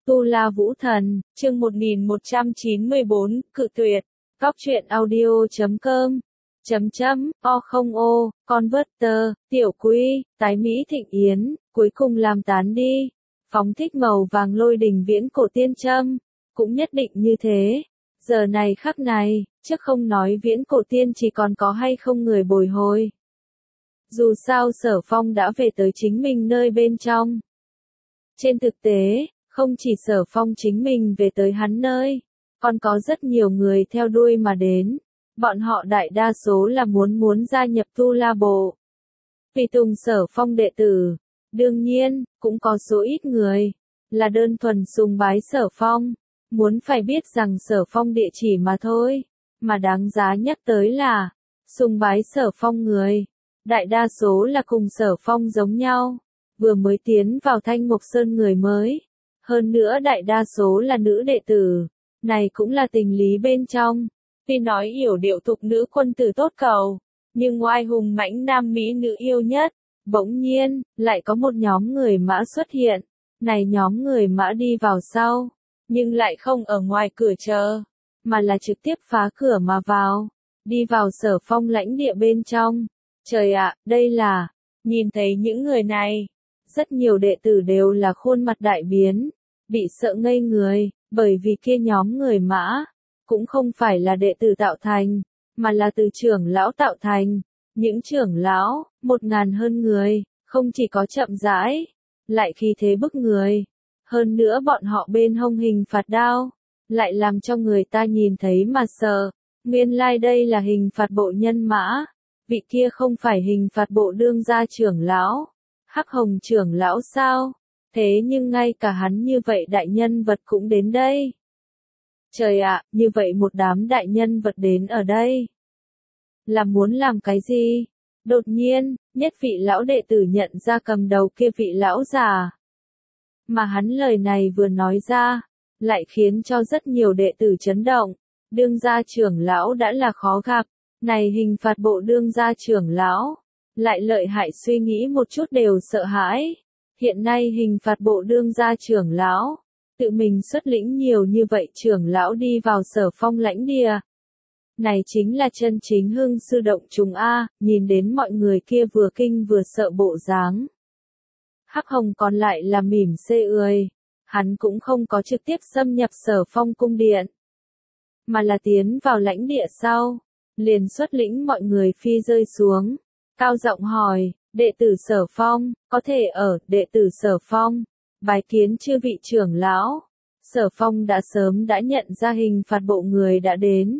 Tu La Vũ Thần, chương 1194, cự tuyệt. Góc truyện audio.com. O không o, Converter, Tiểu Quy, Tái Mỹ Thịnh Yến, cuối cùng làm tán đi. Phóng thích màu vàng lôi đình viễn cổ tiên châm. Cũng nhất định như thế. Giờ này khắc này, trước không nói viễn cổ tiên chỉ còn có hay không người bồi hồi. Dù sao Sở Phong đã về tới chính mình nơi bên trong. Trên thực tế, không chỉ Sở Phong chính mình về tới hắn nơi, còn có rất nhiều người theo đuôi mà đến. Bọn họ đại đa số là muốn gia nhập Tu La Bộ. Tùy tùng Sở Phong đệ tử. Đương nhiên, cũng có số ít người, là đơn thuần sùng bái Sở Phong. Muốn phải biết rằng Sở Phong địa chỉ mà thôi. Mà đáng giá nhắc tới là, sùng bái Sở Phong người. Đại đa số là cùng Sở Phong giống nhau. Vừa mới tiến vào Thanh Mộc Sơn người mới. Hơn nữa đại đa số là nữ đệ tử. Này cũng là tình lý bên trong. Tuy nói yểu điệu thục nữ quân tử tốt cầu, nhưng oai hùng mãnh nam mỹ nữ yêu nhất. Bỗng nhiên, lại có một nhóm người mã xuất hiện. Này nhóm người mã đi vào sau, nhưng lại không ở ngoài cửa chờ, mà là trực tiếp phá cửa mà vào. Đi vào Sở Phong lãnh địa bên trong. Trời ạ, đây là, nhìn thấy những người này, rất nhiều đệ tử đều là khuôn mặt đại biến, bị sợ ngây người, bởi vì kia nhóm người mã, cũng không phải là đệ tử tạo thành, mà là từ trưởng lão tạo thành. Những trưởng lão, 1000 hơn người, không chỉ có chậm rãi, lại khí thế bức người. Hơn nữa bọn họ bên hông hình phạt đao, lại làm cho người ta nhìn thấy mà sợ. Nguyên lai đây là hình phạt bộ nhân mã. Vị kia không phải hình phạt bộ đương gia trưởng lão, Hắc Hồng trưởng lão sao? Thế nhưng ngay cả hắn như vậy đại nhân vật cũng đến đây. Trời ạ, như vậy một đám đại nhân vật đến ở đây. Là muốn làm cái gì? Đột nhiên, nhất vị lão đệ tử nhận ra cầm đầu kia vị lão già. Mà hắn lời này vừa nói ra, lại khiến cho rất nhiều đệ tử chấn động. Đương gia trưởng lão đã là khó gặp. Này hình phạt bộ đương gia trưởng lão, lại lợi hại suy nghĩ một chút đều sợ hãi. Hiện nay hình phạt bộ đương gia trưởng lão, tự mình xuất lĩnh nhiều như vậy trưởng lão đi vào Sở Phong lãnh địa. Này chính là chân chính hưng sư động chúng A, nhìn đến mọi người kia vừa kinh vừa sợ bộ dáng. Hắc Hồng còn lại là mỉm xê ươi, hắn cũng không có trực tiếp xâm nhập Sở Phong cung điện, mà là tiến vào lãnh địa sau. Liền xuất lĩnh mọi người phi rơi xuống, cao giọng hỏi, đệ tử Sở Phong, có thể ở, đệ tử Sở Phong, bái kiến chư vị trưởng lão. Sở Phong đã sớm đã nhận ra hình phạt bộ người đã đến.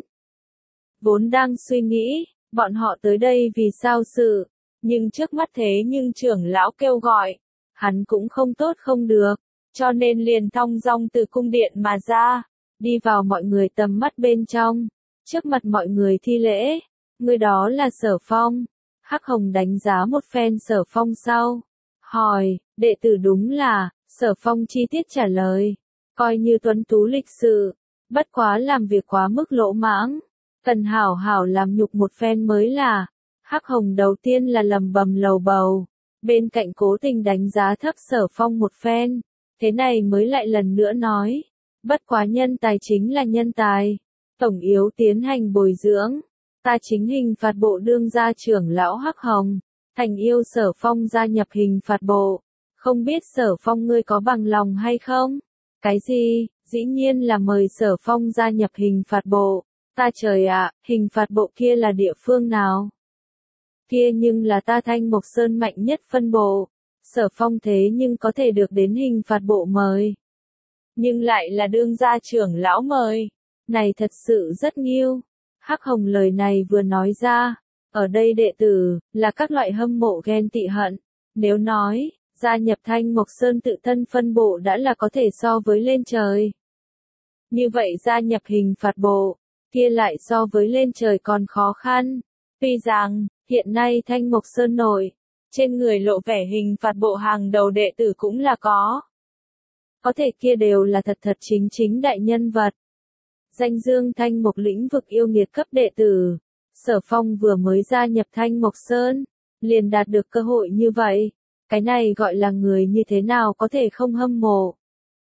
Vốn đang suy nghĩ, bọn họ tới đây vì sao sự, nhưng trước mắt thế nhưng trưởng lão kêu gọi, hắn cũng không tốt không được, cho nên liền thong dong từ cung điện mà ra, đi vào mọi người tầm mắt bên trong. Trước mặt mọi người thi lễ, người đó là Sở Phong. Hắc Hồng đánh giá một phen Sở Phong sau, hỏi, đệ tử đúng là, Sở Phong chi tiết trả lời, coi như tuấn tú lịch sự, bất quá làm việc quá mức lỗ mãng, cần hảo hảo làm nhục một phen mới là. Hắc Hồng đầu tiên là lầm bầm lầu bầu, bên cạnh cố tình đánh giá thấp Sở Phong một phen, thế này mới lại lần nữa nói, bất quá nhân tài chính là nhân tài. Tổng yếu tiến hành bồi dưỡng, ta chính hình phạt bộ đương gia trưởng lão Hắc Hồng, thành yêu Sở Phong gia nhập hình phạt bộ, không biết Sở Phong ngươi có bằng lòng hay không? Cái gì, dĩ nhiên là mời Sở Phong gia nhập hình phạt bộ, ta trời ạ, hình phạt bộ kia là địa phương nào? Kia nhưng là ta Thanh Mộc Sơn mạnh nhất phân bộ, Sở Phong thế nhưng có thể được đến hình phạt bộ mời. Nhưng lại là đương gia trưởng lão mời. Này thật sự rất nghiêu. Hắc Hồng lời này vừa nói ra, ở đây đệ tử, là các loại hâm mộ ghen tị hận. Nếu nói, gia nhập Thanh Mộc Sơn tự thân phân bộ đã là có thể so với lên trời. Như vậy gia nhập hình phạt bộ, kia lại so với lên trời còn khó khăn. Tuy rằng, hiện nay Thanh Mộc Sơn nội, trên người lộ vẻ hình phạt bộ hàng đầu đệ tử cũng là có. Có thể kia đều là thật thật chính chính đại nhân vật. Danh dương Thanh Mộc lĩnh vực yêu nghiệt cấp đệ tử. Sở Phong vừa mới gia nhập Thanh Mộc Sơn, liền đạt được cơ hội như vậy. Cái này gọi là người như thế nào có thể không hâm mộ.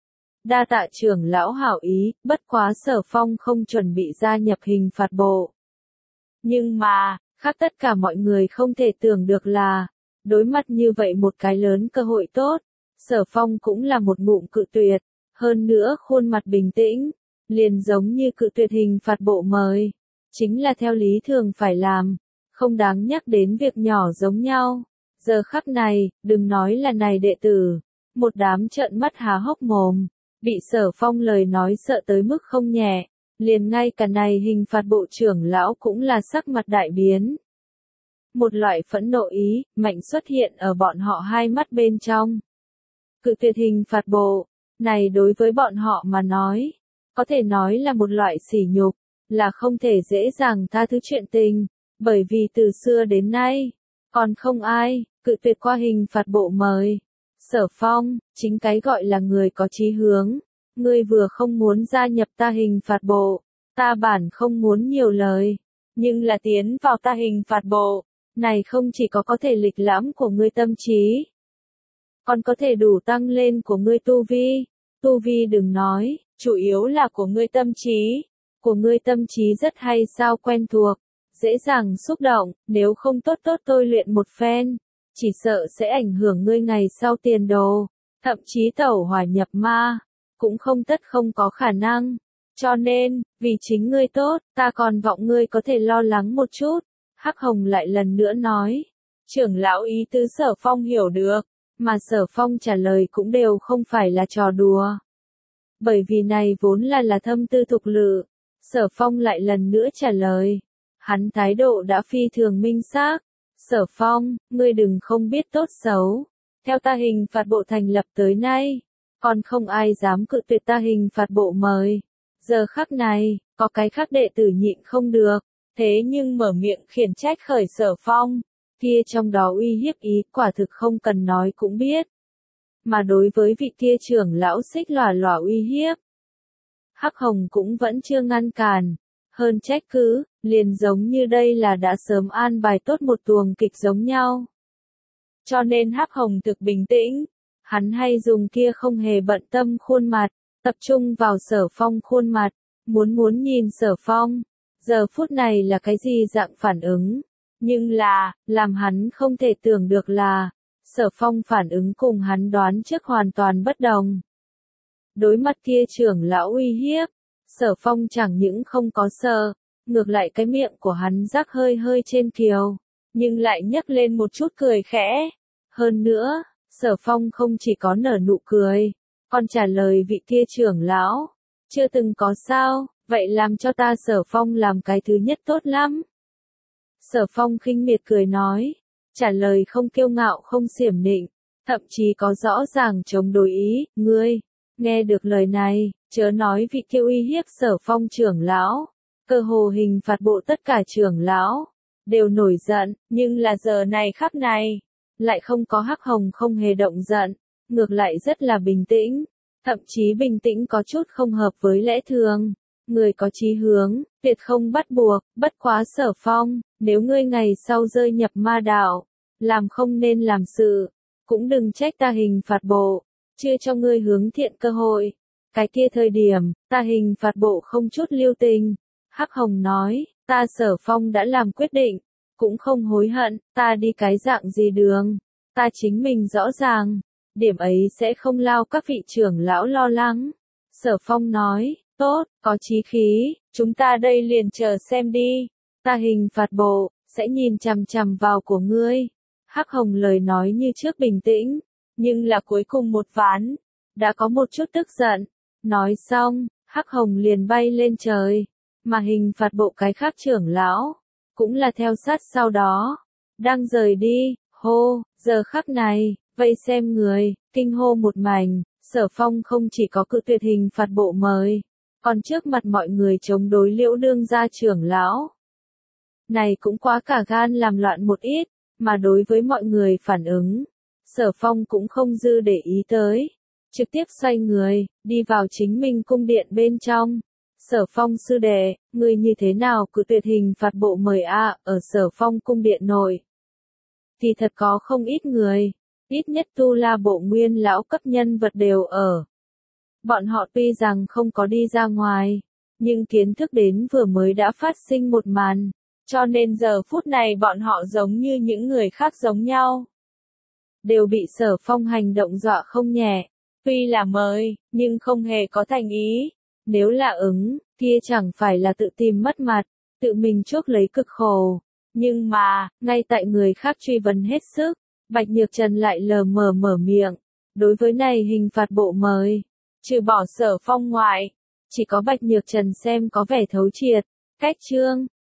Đa tạ trưởng lão hảo ý, bất quá Sở Phong không chuẩn bị gia nhập hình phạt bộ. Nhưng mà, khác tất cả mọi người không thể tưởng được là, đối mặt như vậy một cái lớn cơ hội tốt, Sở Phong cũng là một ngụm cự tuyệt, hơn nữa khuôn mặt bình tĩnh, liền giống như cự tuyệt hình phạt bộ mời, chính là theo lý thường phải làm, không đáng nhắc đến việc nhỏ giống nhau. Giờ khắc này, đừng nói là này đệ tử, một đám trợn mắt há hốc mồm, bị Sở Phong lời nói sợ tới mức không nhẹ, liền ngay cả này hình phạt bộ trưởng lão cũng là sắc mặt đại biến. Một loại phẫn nộ ý, mạnh xuất hiện ở bọn họ hai mắt bên trong. Cự tuyệt hình phạt bộ, này đối với bọn họ mà nói, có thể nói là một loại sỉ nhục, là không thể dễ dàng tha thứ chuyện tình, bởi vì từ xưa đến nay, còn không ai cự tuyệt qua hình phạt bộ mời. Sở Phong, chính cái gọi là người có chí hướng, ngươi vừa không muốn gia nhập ta hình phạt bộ, ta bản không muốn nhiều lời, nhưng là tiến vào ta hình phạt bộ, này không chỉ có thể lịch lãm của ngươi tâm trí, còn có thể đủ tăng lên của ngươi tu vi đừng nói, chủ yếu là của ngươi tâm trí, của ngươi tâm trí rất hay sao quen thuộc, dễ dàng xúc động, nếu không tốt tôi luyện một phen, chỉ sợ sẽ ảnh hưởng ngươi ngày sau tiền đồ, thậm chí tẩu hỏa nhập ma, cũng không có khả năng. Cho nên, vì chính ngươi tốt, ta còn vọng ngươi có thể lo lắng một chút. Hắc Hồng lại lần nữa nói, trưởng lão ý tứ Sở Phong hiểu được, mà Sở Phong trả lời cũng đều không phải là trò đùa. Bởi vì này vốn là thâm tư thục lự, Sở Phong lại lần nữa trả lời, hắn thái độ đã phi thường minh xác. Sở Phong, ngươi đừng không biết tốt xấu, theo ta hình phạt bộ thành lập tới nay, còn không ai dám cự tuyệt ta hình phạt bộ mời. Giờ khắc này, có cái khác đệ tử nhịn không được, thế nhưng mở miệng khiển trách khởi Sở Phong, kia trong đó uy hiếp ý quả thực không cần nói cũng biết. Mà đối với vị kia trưởng lão xích lòa uy hiếp, Hắc Hồng cũng vẫn chưa ngăn cản, hơn trách cứ, liền giống như đây là đã sớm an bài tốt một tuồng kịch giống nhau. Cho nên Hắc Hồng thực bình tĩnh, hắn hay dùng kia không hề bận tâm khuôn mặt, tập trung vào Sở Phong khuôn mặt, muốn nhìn Sở Phong, giờ phút này là cái gì dạng phản ứng, nhưng là, làm hắn không thể tưởng được là, Sở Phong phản ứng cùng hắn đoán trước hoàn toàn bất đồng. Đối mặt kia trưởng lão uy hiếp, Sở Phong chẳng những không có sợ, ngược lại cái miệng của hắn rắc hơi trên kiều, nhưng lại nhấc lên một chút cười khẽ. Hơn nữa, Sở Phong không chỉ có nở nụ cười, còn trả lời vị kia trưởng lão, chưa từng có sao, vậy làm cho ta Sở Phong làm cái thứ nhất tốt lắm. Sở Phong khinh miệt cười nói, trả lời không kiêu ngạo không xiểm nịnh, thậm chí có rõ ràng chống đối ý, ngươi, nghe được lời này, chớ nói vị kia uy hiếp Sở Phong trưởng lão, cơ hồ hình phạt bộ tất cả trưởng lão, đều nổi giận, nhưng là giờ này khắc này, lại không có Hắc Hồng không hề động giận, ngược lại rất là bình tĩnh, thậm chí bình tĩnh có chút không hợp với lẽ thường. Người có chí hướng, tuyệt không bắt buộc, bất quá Sở Phong, nếu ngươi ngày sau rơi nhập ma đạo, làm không nên làm sự, cũng đừng trách ta hình phạt bộ, chưa cho ngươi hướng thiện cơ hội. Cái kia thời điểm, ta hình phạt bộ không chút lưu tình. Hắc Hồng nói, ta Sở Phong đã làm quyết định, cũng không hối hận, ta đi cái dạng gì đường, ta chính mình rõ ràng, điểm ấy sẽ không lao các vị trưởng lão lo lắng. Sở Phong nói, tốt, có chí khí, chúng ta đây liền chờ xem đi, ta hình phạt bộ, sẽ nhìn chằm chằm vào của ngươi. Hắc Hồng lời nói như trước bình tĩnh, nhưng là cuối cùng một ván, đã có một chút tức giận. Nói xong, Hắc Hồng liền bay lên trời, mà hình phạt bộ cái khác trưởng lão, cũng là theo sát sau đó, đang rời đi, hô, giờ khắc này, vây xem người, kinh hô một mảnh, Sở Phong không chỉ có cự tuyệt hình phạt bộ mời, còn trước mặt mọi người chống đối Liễu đương gia trưởng lão. Này cũng quá cả gan làm loạn một ít, mà đối với mọi người phản ứng, Sở Phong cũng không dư để ý tới, trực tiếp xoay người, đi vào chính mình cung điện bên trong. Sở Phong sư đệ, người như thế nào cự tuyệt hình phạt bộ mời ở Sở Phong cung điện nội. Thì thật có không ít người, ít nhất Tu La bộ nguyên lão cấp nhân vật đều ở. Bọn họ tuy rằng không có đi ra ngoài, nhưng kiến thức đến vừa mới đã phát sinh một màn, cho nên giờ phút này bọn họ giống như những người khác giống nhau. Đều bị Sở Phong hành động dọa không nhẹ, tuy là mời, nhưng không hề có thành ý. Nếu là ứng, kia chẳng phải là tự tìm mất mặt, tự mình chuốc lấy cực khổ. Nhưng mà, ngay tại người khác truy vấn hết sức, Bạch Nhược Trần lại lờ mờ mở miệng. Đối với này hình phạt bộ mời, trừ bỏ Sở Phong ngoại, chỉ có Bạch Nhược Trần xem có vẻ thấu triệt. Cách chương